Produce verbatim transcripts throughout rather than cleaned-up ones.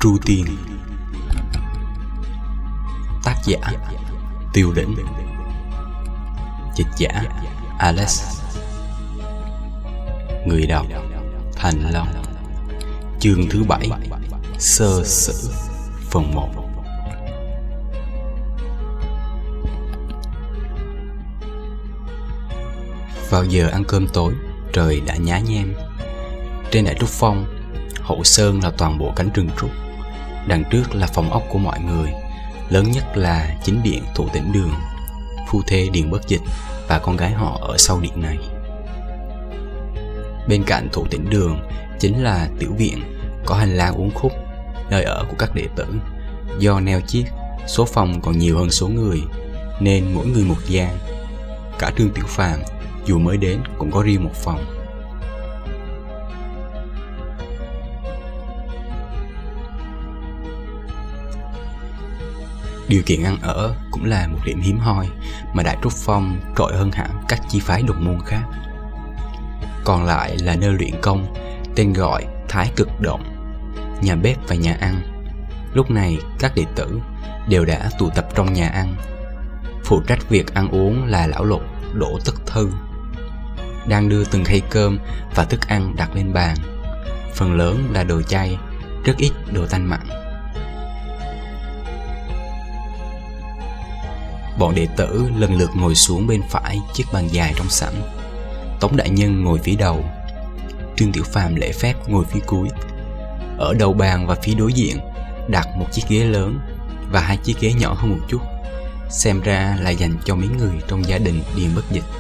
Tru Tiên. Tác giả Tiêu Đỉnh. Dịch giả Alex. Người đọc Thành Long. Chương thứ bảy, Sơ sử, phần một. Vào giờ ăn cơm tối, trời đã nhá nhem. Trên đại trúc phong, hậu sơn là toàn bộ cánh rừng trúc. Đằng trước là phòng ốc của mọi người, lớn nhất là chính điện Thủ Tĩnh Đường. Phu thê Điền Bất Dịch và con gái họ ở sau điện này. Bên cạnh Thủ Tĩnh Đường chính là tiểu viện, có hành lang uốn khúc, nơi ở của các đệ tử. Do neo chiết, số phòng còn nhiều hơn số người, nên mỗi người một gian. Cả Trương Tiểu Phàm dù mới đến cũng có riêng một phòng. Điều kiện ăn ở cũng là một điểm hiếm hoi mà Đại Trúc Phong trội hơn hẳn các chi phái đồng môn khác. Còn lại là nơi luyện công, tên gọi Thái Cực Động, nhà bếp và nhà ăn. Lúc này các đệ tử đều đã tụ tập trong nhà ăn. Phụ trách việc ăn uống là lão Lục Đỗ Tất Thư, đang đưa từng khay cơm và thức ăn đặt lên bàn. Phần lớn là đồ chay, rất ít đồ tanh mặn. Bọn đệ tử lần lượt ngồi xuống bên phải chiếc bàn dài trong sảnh. Tống đại nhân ngồi phía đầu, Trương Tiểu Phàm lễ phép ngồi phía cuối. Ở đầu bàn và phía đối diện đặt một chiếc ghế lớn và hai chiếc ghế nhỏ hơn một chút, xem ra là dành cho mấy người trong gia đình Điền Bất Dịch.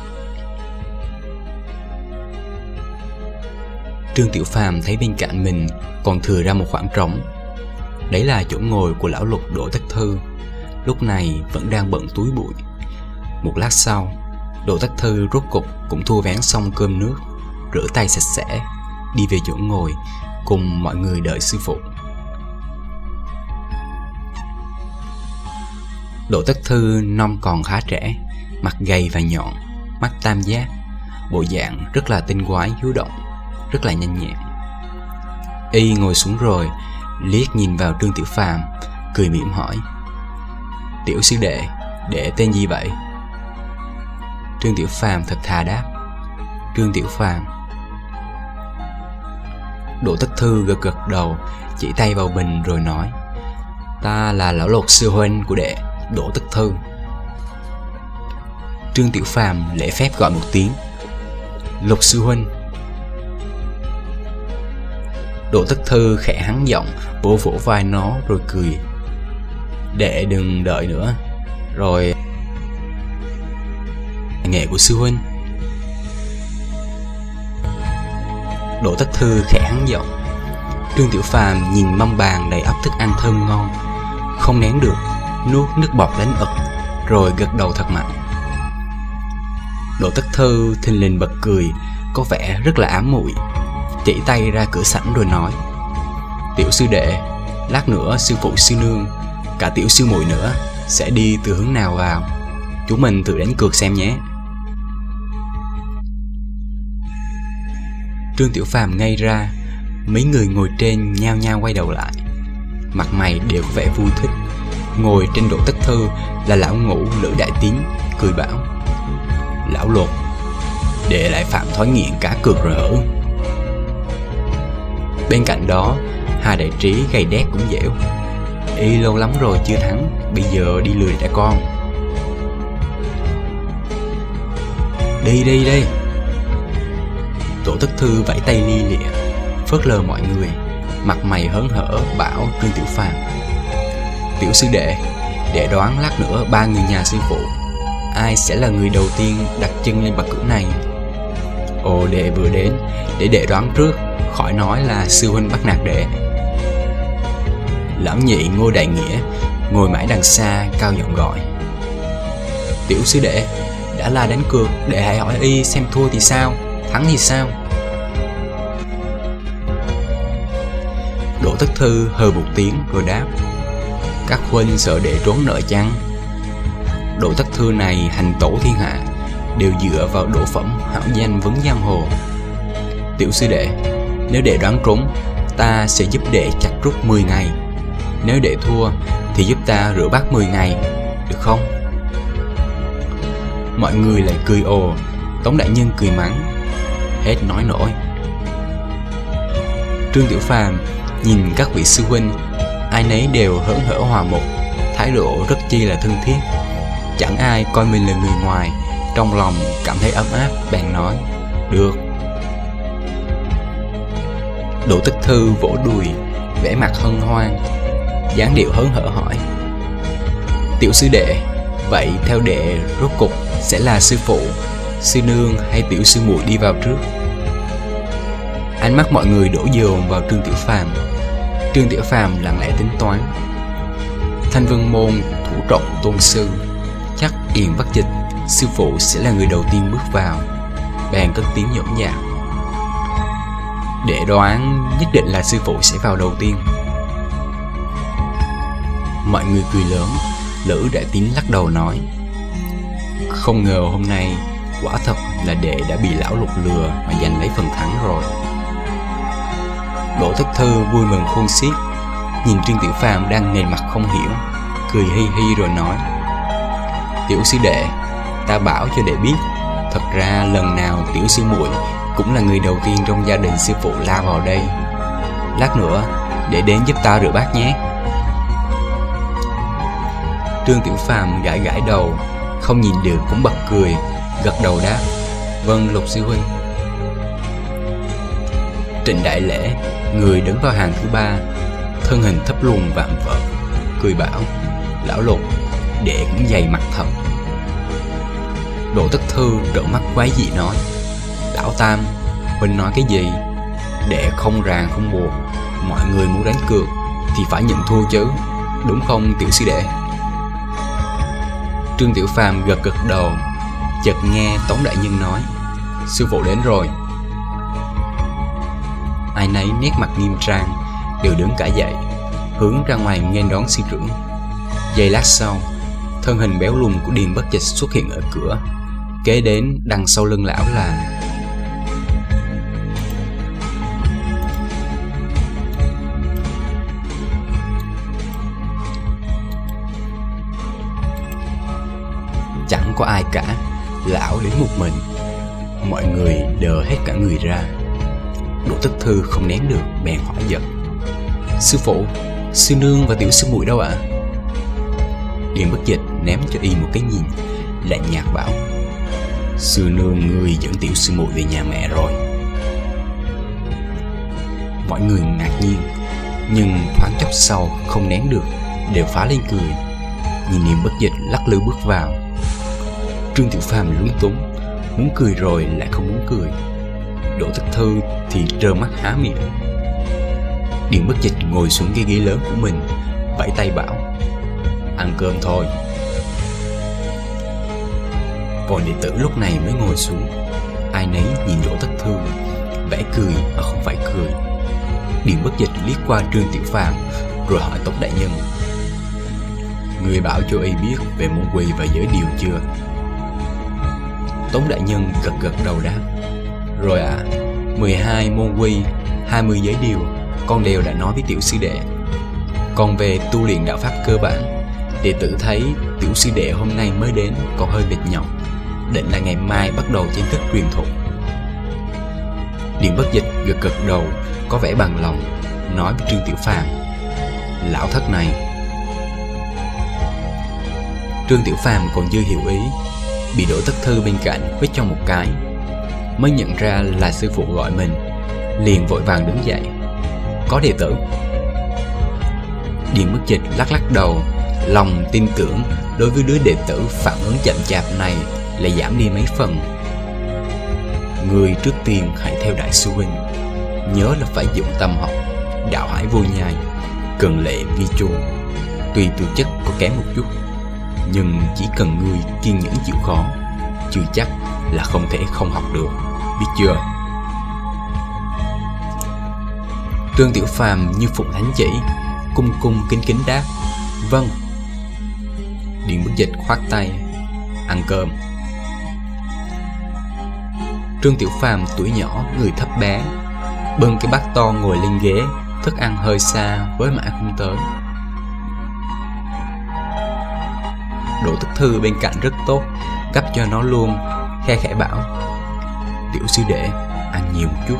Trương Tiểu Phàm thấy bên cạnh mình còn thừa ra một khoảng trống. Đấy là chỗ ngồi của lão Lục Đỗ Tất Thư, lúc này vẫn đang bận túi bụi. Một lát sau, Đỗ Tất Thư rốt cục cũng thu vén xong cơm nước, rửa tay sạch sẽ, đi về chỗ ngồi cùng mọi người đợi sư phụ. Đỗ Tất Thư năm còn khá trẻ, mặt gầy và nhọn, mắt tam giác, bộ dạng rất là tinh quái hiếu động, rất là nhanh nhẹn. Y ngồi xuống rồi, liếc nhìn vào Trương Tiểu Phàm, cười mỉm hỏi: "Tiểu sư đệ, đệ tên gì vậy?" Trương Tiểu Phàm thật thà đáp: "Trương Tiểu Phàm." Đỗ Tất Thư gật gật đầu, chỉ tay vào bình rồi nói: "Ta là lão Lục sư huynh của đệ, Đỗ Tất Thư." Trương Tiểu Phàm lễ phép gọi một tiếng: "Lục sư huynh." Đỗ Tất Thư khẽ hắn giọng, vỗ vỗ vai nó rồi cười: "Đệ đừng đợi nữa, rồi nghệ của sư huynh." Đỗ Tất Thư khẽ hắn giọng. Trương Tiểu Phàm nhìn mâm bàn đầy ắp thức ăn thơm ngon, không nén được nuốt nước bọt đánh ực, rồi gật đầu thật mạnh. Đỗ Tất Thư thình lình bật cười, có vẻ rất là ám muội, chỉ tay ra cửa sảnh rồi nói: "Tiểu sư đệ, lát nữa sư phụ sư nương, cả tiểu sư muội nữa sẽ đi từ hướng nào vào, chúng mình thử đánh cược xem nhé." Trương Tiểu Phàm ngây ra, mấy người ngồi trên nhao nhao quay đầu lại, mặt mày đều có vẻ vui thích. Ngồi trên Đỗ Tất Thư là lão Ngũ Lữ Đại Tín, cười bảo: "Lão Lục, đệ lại phạm thói nghiện cá cược rồi hử?" Bên cạnh đó, Hà Đại Trí gầy đét cũng dẻo: "Y lâu lắm rồi chưa thắng, bây giờ đi lừa trẻ con." "Đi đi đi." Đỗ Tất Thư vẫy tay lia lịa, phớt lờ mọi người, mặt mày hớn hở bảo Trương Tiểu Phàm: "Tiểu sư đệ, đệ đoán lát nữa ba người nhà sư phụ, ai sẽ là người đầu tiên đặt chân lên bậc cửa này?" "Ồ, đệ vừa đến, để đệ đoán trước, khỏi nói là sư huynh bắt nạt đệ." Lão nhị Ngô Đại Nghĩa ngồi mãi đằng xa cao giọng gọi: "Tiểu sư đệ, đã là đánh cược, đệ hãy hỏi y xem thua thì sao, thắng thì sao?" Đỗ Tất Thư hừ một tiếng rồi đáp: "Các huynh sợ đệ trốn nợ chăng?" Đỗ Tất Thư này hành tổ thiên hạ, đều dựa vào độ phẩm hảo danh vấn giang hồ. "Tiểu sư đệ, nếu đệ đoán trúng, ta sẽ giúp đệ chặt rút mười ngày, Nếu để thua thì giúp ta rửa bát mười ngày, được không? Mọi người lại cười ồ. Tống đại nhân cười mắng, hết nói nổi. Trương Tiểu Phàm nhìn các vị sư huynh, ai nấy đều hớn hở hòa một, thái độ rất chi là thân thiết. Chẳng ai coi mình là người ngoài, trong lòng cảm thấy ấm áp, bèn nói, được. Đỗ Tức Thư vỗ đùi, vẻ mặt hân hoan, dáng điệu hớn hở hỏi, tiểu sư đệ, vậy theo đệ rốt cục sẽ là sư phụ, sư nương hay tiểu sư muội đi vào trước? Ánh mắt mọi người đổ dồn vào Trương Tiểu Phàm. Trương Tiểu Phàm lặng lẽ tính toán, Thanh Vân môn thủ trọng tôn sư, chắc Điền Bất Dịch sư phụ sẽ là người đầu tiên bước vào. Bèn cất tiếng nhõng nhẽo, đệ đoán nhất định là sư phụ sẽ vào đầu tiên. Mọi người cười lớn. Lữ Đại Tín lắc đầu nói, không ngờ hôm nay quả thật là đệ đã bị lão Lục lừa mà giành lấy phần thắng rồi. Đỗ Tức Thư vui mừng khôn xiết, nhìn Trương Tiểu Phàm đang nghề mặt không hiểu, cười hi hi rồi nói, tiểu sư đệ, ta bảo cho đệ biết, thật ra lần nào tiểu sư muội cũng là người đầu tiên trong gia đình sư phụ lao vào đây. Lát nữa để đến giúp ta rửa bát nhé. Trương Tiểu Phàm gãi gãi đầu, không nhìn được cũng bật cười, gật đầu đáp, vâng Lục sư huynh. Trịnh Đại Lễ, người đứng vào hàng thứ ba, thân hình thấp lùn vạm vỡ, cười bảo, lão Lục, đệ cũng dày mặt thật. Đỗ Tức Thư trợn mắt quái dị nói, lão Tam, huynh nói cái gì? Đệ không ràng không buộc, mọi người muốn đánh cược thì phải nhận thua chứ, đúng không tiểu sư đệ? Trương Tiểu Phàm gật gật đầu, chợt nghe Tống đại nhân nói, sư phụ đến rồi. Ai nấy nét mặt nghiêm trang, đều đứng cả dậy, hướng ra ngoài nghênh đón sư trưởng. Giây lát sau, thân hình béo lùn của Điền Bất Dịch xuất hiện ở cửa, kế đến đằng sau lưng lão là chẳng có ai cả, lão đến một mình. Mọi người đờ hết cả người ra. Đỗ Tức Thư không nén được, bèn hỏi giật, sư phụ, sư nương và tiểu sư muội đâu ạ? À? Điền Bất Dịch ném cho y một cái nhìn, lạnh nhạt bảo, sư nương ngươi dẫn tiểu sư muội về nhà mẹ rồi. Mọi người ngạc nhiên, nhưng thoáng chốc sau không nén được, đều phá lên cười. Nhìn Điền Bất Dịch lắc lư bước vào, Trương Tiểu Phàm lúng túng, muốn cười rồi lại không muốn cười. Đỗ Tức Thư thì trơ mắt há miệng. Điền Bất Dịch ngồi xuống cái ghế lớn của mình, vẫy tay bảo, ăn cơm thôi. Bọn đệ tử lúc này mới ngồi xuống, ai nấy nhìn Đỗ Tức Thư, vẻ cười mà không phải cười. Điền Bất Dịch liếc qua Trương Tiểu Phàm, rồi hỏi Tống đại nhân, người bảo cho y biết về môn quy và giới điều chưa? Tống đại nhân gật gật đầu đáp, rồi ạ, à, mười hai môn quy, hai mươi giới điều, con đều đã nói với tiểu sư đệ. Còn về tu luyện đạo pháp cơ bản, đệ tử thấy tiểu sư đệ hôm nay mới đến còn hơi mệt nhọc, định là ngày mai bắt đầu chính thức truyền thụ. Điền Bất Dịch gật gật đầu, có vẻ bằng lòng, nói với Trương Tiểu Phàm, lão thất này. Trương Tiểu Phàm còn chưa hiểu ý, bị Đỗ Tức Thư bên cạnh quét cho một cái, mới nhận ra là sư phụ gọi mình, liền vội vàng đứng dậy, có đệ tử. Điền Bất Dịch lắc lắc đầu, lòng tin tưởng đối với đứa đệ tử phản ứng chậm chạp này lại giảm đi mấy phần. Người trước tiên hãy theo đại sư huynh, nhớ là phải dụng tâm học, đạo hải vô nhai, cần lệ vi chung. Tuy tư chất có kém một chút, nhưng chỉ cần ngươi kiên nhẫn chịu khó, chưa chắc là không thể không học được, biết chưa? Trương Tiểu Phàm như phụng thánh chỉ, cung cung kính kính đáp, vâng. Điền Bất Dịch khoát tay, ăn cơm. Trương Tiểu Phàm tuổi nhỏ, người thấp bé, bưng cái bát to ngồi lên ghế, thức ăn hơi xa với mãi không tới. Đỗ Tất Thư bên cạnh rất tốt, gấp cho nó luôn, khe khẽ bảo: "Tiểu sư đệ, ăn nhiều một chút."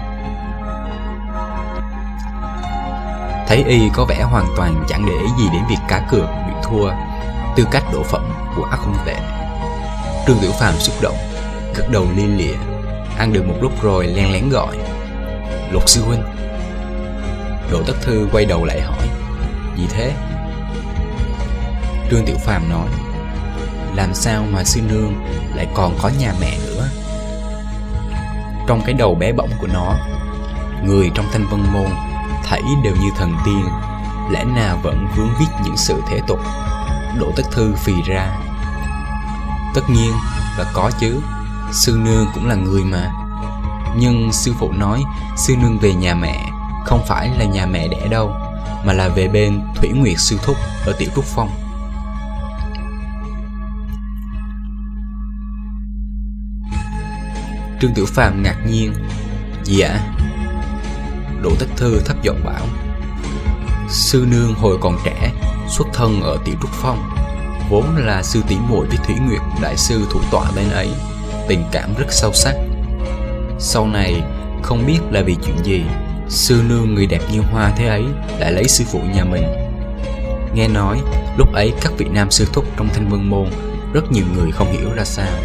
Thấy y có vẻ hoàn toàn chẳng để ý gì đến việc cá cược bị thua, tư cách đỗ phẩm quả không tệ. Trương Tiểu Phàm xúc động, gật đầu lia lịa. Ăn được một lúc rồi len lén gọi: "Lục sư huynh." Đỗ Tất Thư quay đầu lại hỏi: "Gì thế?" Trương Tiểu Phàm nói: "Làm sao mà sư nương lại còn có nhà mẹ nữa?" Trong cái đầu bé bỏng của nó, người trong Thanh Vân Môn thảy đều như thần tiên, lẽ nào vẫn vướng víc những sự thế tục? Đỗ Tất Thư phì ra: "Tất nhiên là có chứ, sư nương cũng là người mà. Nhưng sư phụ nói sư nương về nhà mẹ không phải là nhà mẹ đẻ đâu, mà là về bên Thủy Nguyệt sư thúc ở Tiểu Trúc Phong." Trương Tiểu Phàm ngạc nhiên: "Gì ạ?" Đỗ Tất Thư thấp giọng bảo: "Sư nương hồi còn trẻ xuất thân ở Tiểu Trúc Phong, vốn là sư tỷ muội với Thủy Nguyệt đại sư thủ tọa bên ấy, tình cảm rất sâu sắc. Sau này không biết là vì chuyện gì, sư nương người đẹp như hoa thế ấy lại lấy sư phụ nhà mình. Nghe nói lúc ấy các vị nam sư thúc trong Thanh Vân Môn rất nhiều người không hiểu ra sao."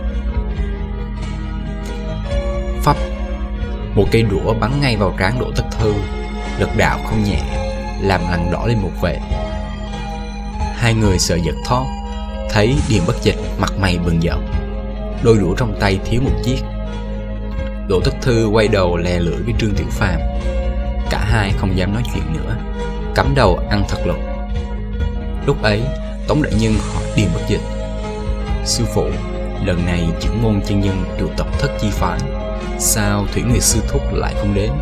Phấp, một cây đũa bắn ngay vào trán Đỗ Tất Thư, lực đạo không nhẹ, làm lằn đỏ lên một vệt. Hai người sợ giật thót, thấy Điền Bất Dịch mặt mày bừng giận, đôi đũa trong tay thiếu một chiếc. Đỗ Tất Thư quay đầu lè lưỡi với Trương Tiểu Phàm, cả hai không dám nói chuyện nữa, cắm đầu ăn thật lực. Lúc ấy Tống đại nhân hỏi Điền Bất Dịch: "Sư phụ, lần này Chưởng Môn chân nhân triệu tập thất chi phái, sao Thủy Nguyệt sư thúc lại không đến?"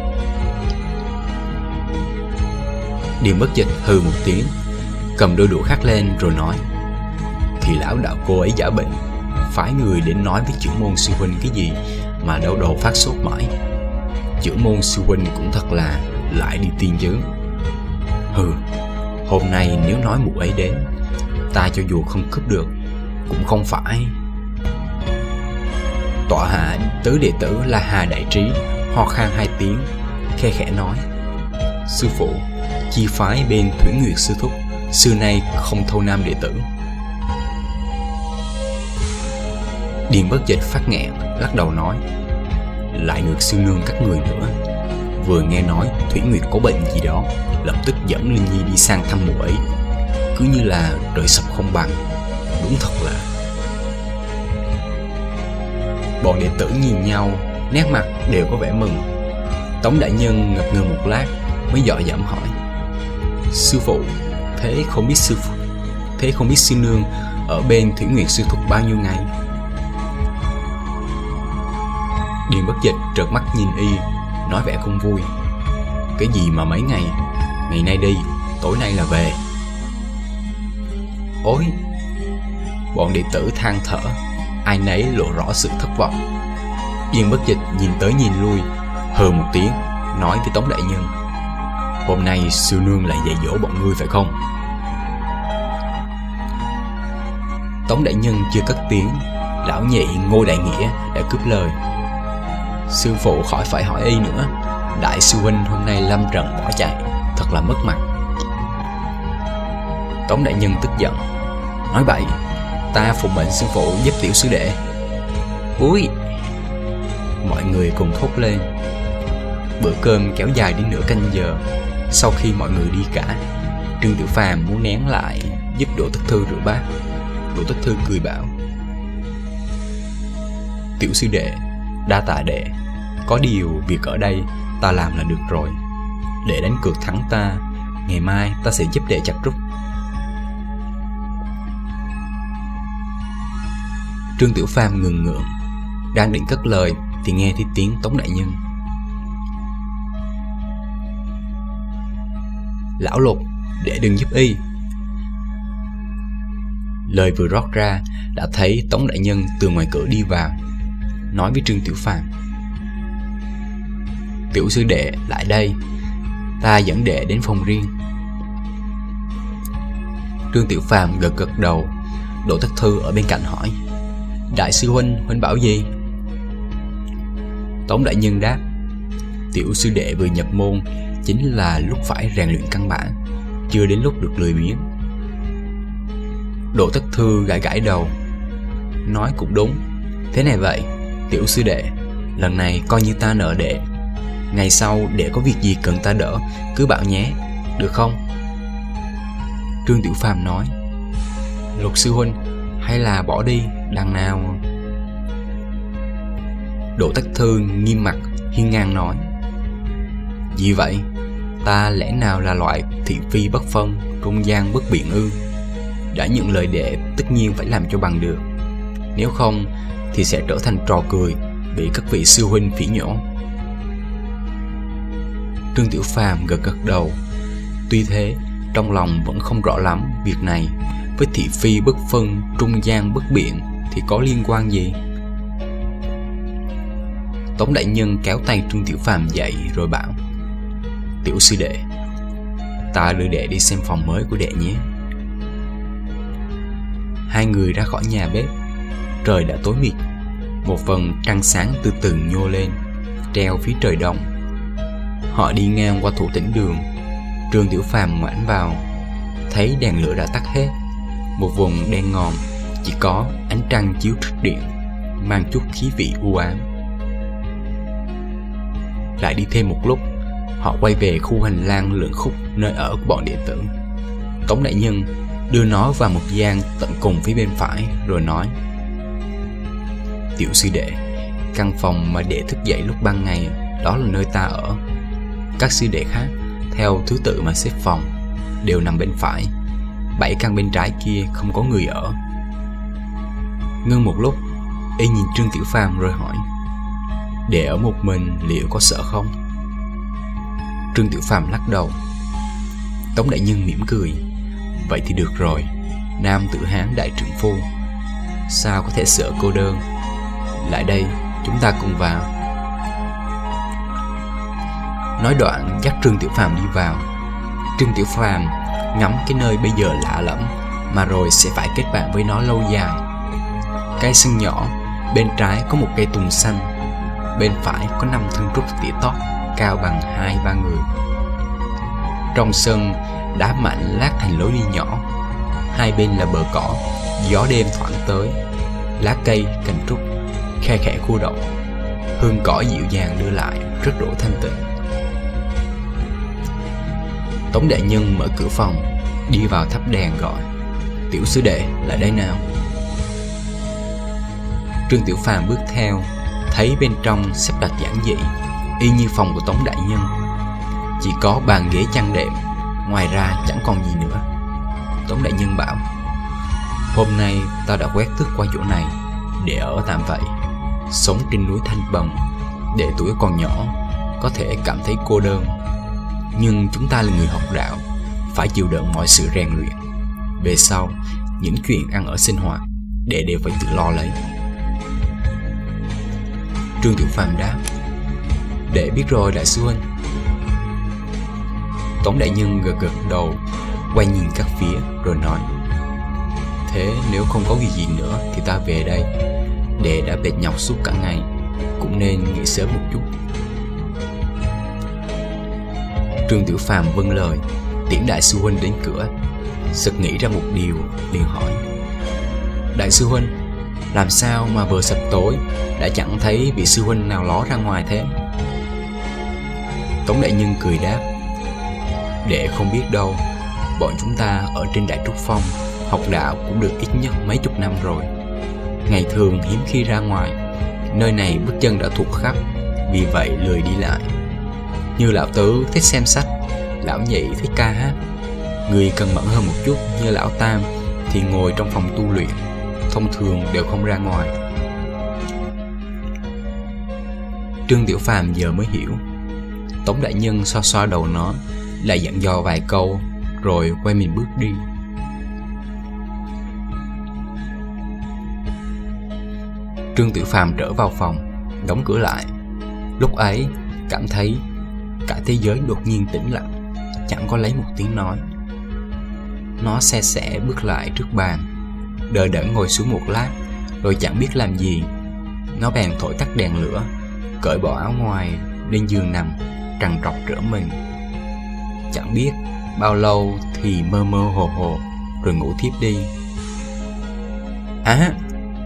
Điền Bất Dịch hừ một tiếng, cầm đôi đũa khác lên rồi nói: "Thì lão đạo cô ấy giả bệnh, phái người đến nói với Chưởng Môn sư huynh cái gì mà đau đầu phát sốt mãi. Chưởng Môn sư huynh cũng thật là lại đi tiên chứ. Hừ, hôm nay nếu nói mụ ấy đến, ta cho dù không cướp được cũng không phải." Tọa hạ tứ đệ tử là Hà Đại Trí ho khan hai tiếng, khe khẽ nói: "Sư phụ, chi phái bên Thủy Nguyệt sư thúc xưa nay không thâu nam đệ tử." Điền Bất Dịch phát nghẹn, lắc đầu nói: "Lại ngược sư nương các người nữa. Vừa nghe nói Thủy Nguyệt có bệnh gì đó, lập tức dẫn Linh Nhi đi sang thăm mụ ấy, cứ như là trời sập không bằng. Đúng thật là..." Bọn đệ tử nhìn nhau, nét mặt đều có vẻ mừng. Tống đại nhân ngập ngừng một lát mới dọ dẫm hỏi: "Sư phụ, thế không biết sư phụ, thế không biết sư nương ở bên Thủy Nguyệt sư thúc bao nhiêu ngày?" Điền Bất Dịch trợn mắt nhìn y, nói vẻ không vui: "Cái gì mà mấy ngày, ngày nay đi, tối nay là về." Ôi! Bọn đệ tử than thở, ai nấy lộ rõ sự thất vọng. Điền Bất Dịch nhìn tới nhìn lui, hừ một tiếng, nói với Tống đại nhân: "Hôm nay sư nương lại dạy dỗ bọn ngươi phải không?" Tống đại nhân chưa cất tiếng, lão nhị Ngô Đại Nghĩa đã cướp lời: "Sư phụ khỏi phải hỏi y nữa, đại sư huynh hôm nay lâm trận bỏ chạy, thật là mất mặt." Tống đại nhân tức giận: "Nói bậy, ta phụng mệnh sư phụ giúp tiểu sư đệ." Úi! Mọi người cùng thốt lên. Bữa cơm kéo dài đến nửa canh giờ. Sau khi mọi người đi cả, Trương Tiểu Phàm muốn nén lại giúp Đỗ Tất Thư rửa bát. Đỗ Tất Thư cười bảo: "Tiểu sư đệ, đa tạ đệ. Có điều việc ở đây ta làm là được rồi. Đệ đánh cược thắng ta, ngày mai ta sẽ giúp đệ chặt rút." Trương Tiểu Phàm ngừng ngượng, đang định cất lời thì nghe thấy tiếng Tống đại nhân: "Lão Lục, đệ đừng giúp y." Lời vừa rót ra đã thấy Tống đại nhân từ ngoài cửa đi vào, nói với Trương Tiểu Phàm: "Tiểu sư đệ lại đây, ta dẫn đệ đến phòng riêng." Trương Tiểu Phàm gật gật đầu, Đỗ Tất Thư ở bên cạnh hỏi: Đại sư huynh, huynh bảo gì? Tống đại nhân đáp: Tiểu sư đệ vừa nhập môn chính là lúc phải rèn luyện căn bản, chưa đến lúc được lười biếng. Đỗ Tất Thư gãi gãi đầu, nói cũng đúng. Thế này vậy, tiểu sư đệ, lần này coi như ta nợ đệ. Ngày sau đệ có việc gì cần ta đỡ cứ bảo nhé, được không? Trương Tiểu Phàm nói: Lục sư huynh, hay là bỏ đi, đằng nào... Đỗ Tất Thư nghiêm mặt hiên ngang nói: Gì vậy? Ta lẽ nào là loại thị phi bất phân, trung gian bất biện ư? Đã nhận lời đệ tất nhiên phải làm cho bằng được, nếu không thì sẽ trở thành trò cười, bị các vị sư huynh phỉ nhổ. Trương Tiểu Phàm gật gật đầu. Tuy thế, trong lòng vẫn không rõ lắm việc này với thị phi bất phân, trung gian bất biện thì có liên quan gì. Tống đại nhân kéo tay Trương Tiểu Phàm dậy rồi bảo: Tiểu sư đệ, ta đưa đệ đi xem phòng mới của đệ nhé. Hai người ra khỏi nhà bếp. Trời đã tối mịt, một vầng trăng sáng từ từ nhô lên, treo phía trời đông. Họ đi ngang qua thủ tĩnh đường. Trương Tiểu Phàm ngoảnh vào, thấy đèn lửa đã tắt hết. Một vùng đen ngòm, chỉ có ánh trăng chiếu trích điện, mang chút khí vị u ám. Lại đi thêm một lúc, họ quay về khu hành lang lượn khúc nơi ở của bọn đệ tử. Tống đại nhân đưa nó vào một gian tận cùng phía bên phải rồi nói: Tiểu sư đệ, căn phòng mà đệ thức dậy lúc ban ngày đó là nơi ta ở. Các sư đệ khác theo thứ tự mà xếp phòng, đều nằm bên phải. Bảy căn bên trái kia không có người ở. Ngưng một lúc, y nhìn Trương Tiểu Phàm rồi hỏi: Đệ ở một mình liệu có sợ không? Trương Tiểu Phàm lắc đầu. Tống đại nhân mỉm cười: Vậy thì được rồi, nam tử Hán đại trượng phu, sao có thể sợ cô đơn. Lại đây, chúng ta cùng vào. Nói đoạn dắt Trương Tiểu Phàm đi vào. Trương Tiểu Phàm ngắm cái nơi bây giờ lạ lẫm mà rồi sẽ phải kết bạn với nó lâu dài. Cái sân nhỏ, bên trái có một cây tùng xanh, bên phải có năm thân trúc tỉa tót cao bằng hai ba người. Trong sân, đá mạnh lát thành lối đi nhỏ. Hai bên là bờ cỏ, gió đêm thoảng tới, lá cây, cành trúc khe khẽ khu động, hương cỏ dịu dàng đưa lại rất đổ thanh tịnh. Tống đại nhân mở cửa phòng, đi vào thắp đèn gọi: Tiểu sư đệ, lại đây nào. Trương Tiểu Phàm bước theo, thấy bên trong xếp đặt giản dị, y như phòng của Tống đại nhân. Chỉ có bàn ghế chăn đệm, ngoài ra chẳng còn gì nữa. Tống đại nhân bảo: Hôm nay ta đã quét tước qua chỗ này để ở tạm vậy. Sống trên núi Thanh Bần, đệ tuổi còn nhỏ, có thể cảm thấy cô đơn. Nhưng chúng ta là người học đạo, phải chịu đựng mọi sự rèn luyện. Về sau, những chuyện ăn ở sinh hoạt, đệ đều phải tự lo lấy. Trương Tiểu Phàm đáp: Đệ biết rồi đại sư huynh. Tống đại nhân gật gật đầu, quay nhìn các phía rồi nói: Thế nếu không có việc gì nữa thì ta về đây. Đệ đã mệt nhọc suốt cả ngày, cũng nên nghỉ sớm một chút. Trương Tiểu Phàm vâng lời, tiễn đại sư huynh đến cửa. Sực nghĩ ra một điều, liền hỏi: Đại sư huynh, làm sao mà vừa sập tối đã chẳng thấy vị sư huynh nào ló ra ngoài thế? Tống đại nhân cười đáp: Đệ không biết đâu, bọn chúng ta ở trên Đại Trúc Phong học đạo cũng được ít nhất mấy chục năm rồi. Ngày thường hiếm khi ra ngoài, nơi này bước chân đã thuộc khắp, vì vậy lười đi lại. Như lão tứ thích xem sách, lão nhị thích ca hát, người cần mẫn hơn một chút như lão tam thì ngồi trong phòng tu luyện, thông thường đều không ra ngoài. Trương Tiểu Phàm giờ mới hiểu. Tống đại nhân xoa xoa đầu nó, lại dặn dò vài câu rồi quay mình bước đi. Trương Tiểu Phàm trở vào phòng, đóng cửa lại. Lúc ấy cảm thấy cả thế giới đột nhiên tĩnh lặng, chẳng có lấy một tiếng nói. Nó se sẻ bước lại trước bàn, đờ đẫn ngồi xuống một lát, rồi chẳng biết làm gì. Nó bèn thổi tắt đèn lửa, cởi bỏ áo ngoài, lên giường nằm, trằn trọc trở mình. Chẳng biết bao lâu thì mơ mơ hồ hồ, rồi ngủ thiếp đi. Á! À,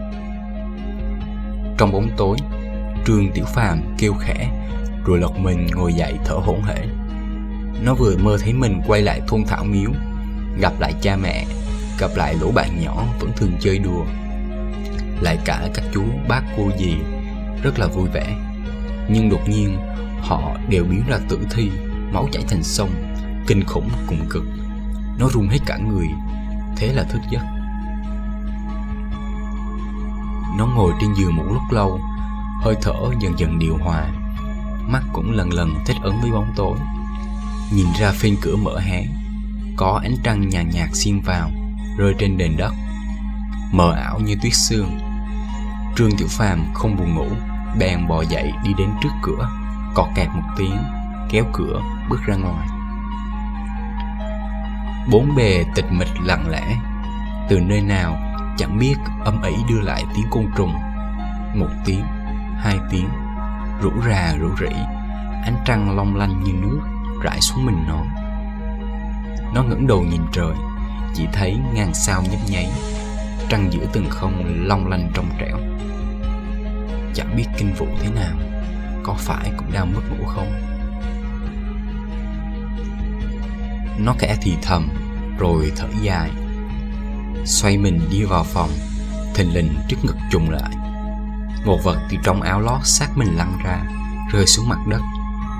trong bóng tối, Trương Tiểu Phàm kêu khẽ, rồi lật mình ngồi dậy thở hổn hển. Nó vừa mơ thấy mình quay lại thôn Thảo Miếu, gặp lại cha mẹ, gặp lại lũ bạn nhỏ vẫn thường chơi đùa, lại cả các chú bác cô dì rất là vui vẻ. Nhưng đột nhiên họ đều biến ra tử thi, máu chảy thành sông, kinh khủng cùng cực. Nó run hết cả người, thế là thức giấc. Nó ngồi trên giường một lúc lâu, hơi thở dần dần điều hòa, mắt cũng lần lần thích ứng với bóng tối. Nhìn ra phên cửa mở hé, có ánh trăng nhàn nhạt xiên vào, rơi trên nền đất, mờ ảo như tuyết sương. Trương Tiểu Phàm không buồn ngủ, bèn bò dậy đi đến trước cửa, cọt kẹt một tiếng, kéo cửa bước ra ngoài. Bốn bề tịch mịch lặng lẽ, từ nơi nào chẳng biết âm ỉ đưa lại tiếng côn trùng. Một tiếng, hai tiếng, rủ rà rủ rỉ, ánh trăng long lanh như nước rải xuống mình nó. Nó ngẩng đầu nhìn trời, chỉ thấy ngàn sao nhấp nháy, trăng giữa từng không long lanh trong trẻo. Chẳng biết Kinh Vũ thế nào, có phải cũng đang mất ngủ không? Nó khẽ thì thầm, rồi thở dài, xoay mình đi vào phòng. Thình lình trước ngực trùng lại, một vật từ trong áo lót sát mình lăn ra, rơi xuống mặt đất.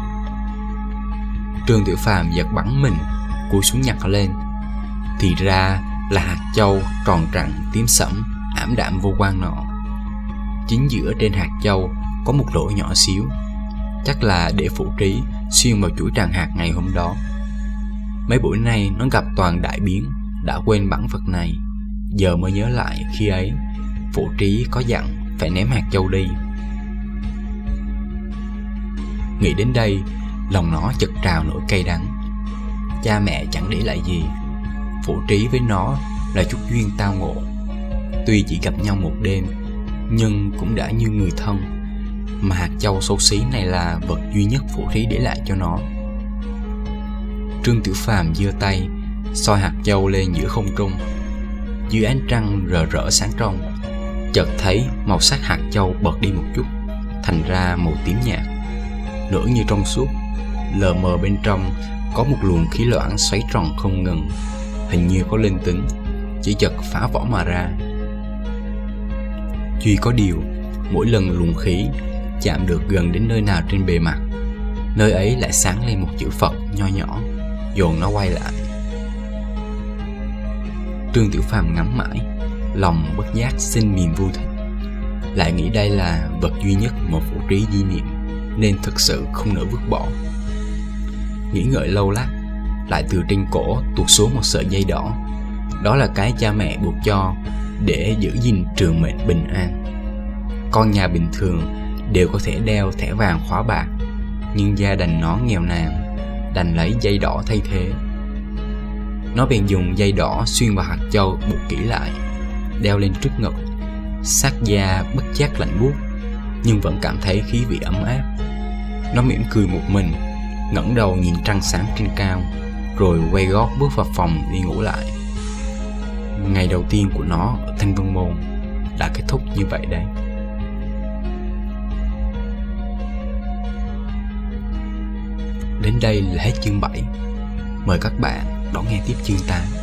Trương Tiểu Phàm giật bắn mình, cúi xuống nhặt lên. Thì ra là hạt châu tròn trặn tím sẫm, ảm đạm vô quang nọ. Chính giữa trên hạt châu có một lỗ nhỏ xíu, chắc là để phụ trí xuyên vào chuỗi tràng hạt ngày hôm đó. Mấy buổi nay nó gặp toàn đại biến, đã quên bẵng vật này. Giờ mới nhớ lại khi ấy phụ trí có dặn phải ném hạt châu đi. Nghĩ đến đây, lòng nó chợt trào nỗi cay đắng. Cha mẹ chẳng để lại gì, phụ trí với nó là chút duyên tao ngộ. Tuy chỉ gặp nhau một đêm, nhưng cũng đã như người thân. Mà hạt châu xấu xí này là vật duy nhất phụ trí để lại cho nó. Trương Tiểu Phàm giơ tay soi hạt châu lên giữa không trung. Dưới ánh trăng rờ rỡ sáng trong, chợt thấy màu sắc hạt châu bật đi một chút, thành ra màu tím nhạt, nửa như trong suốt. Lờ mờ bên trong có một luồng khí loãng xoáy tròn không ngừng, hình như có linh tính, chỉ chợt phá vỏ mà ra. Duy có điều, mỗi lần luồng khí chạm được gần đến nơi nào trên bề mặt, nơi ấy lại sáng lên một chữ Phật nho nhỏ, dồn nó quay lại. Trương Tiểu Phàm ngắm mãi, lòng bất giác sinh niềm vui thích. Lại nghĩ đây là vật duy nhất một phụ trí di niệm, nên thực sự không nỡ vứt bỏ. Nghĩ ngợi lâu lát, lại từ trên cổ tuột xuống một sợi dây đỏ. Đó là cái cha mẹ buộc cho để giữ gìn trường mệnh bình an. Con nhà bình thường đều có thể đeo thẻ vàng khóa bạc, nhưng gia đình nó nghèo nàn, đành lấy dây đỏ thay thế. Nó bèn dùng dây đỏ xuyên vào hạt châu buộc kỹ lại, đeo lên trước ngực. Sát da bất giác lạnh buốt, nhưng vẫn cảm thấy khí vị ấm áp. Nó mỉm cười một mình, ngẩng đầu nhìn trăng sáng trên cao, rồi quay gót bước vào phòng đi ngủ lại. Ngày đầu tiên của nó ở Thanh Vân Môn đã kết thúc như vậy đấy. Đến đây là hết chương bảy. Mời các bạn đón nghe tiếp chương tám.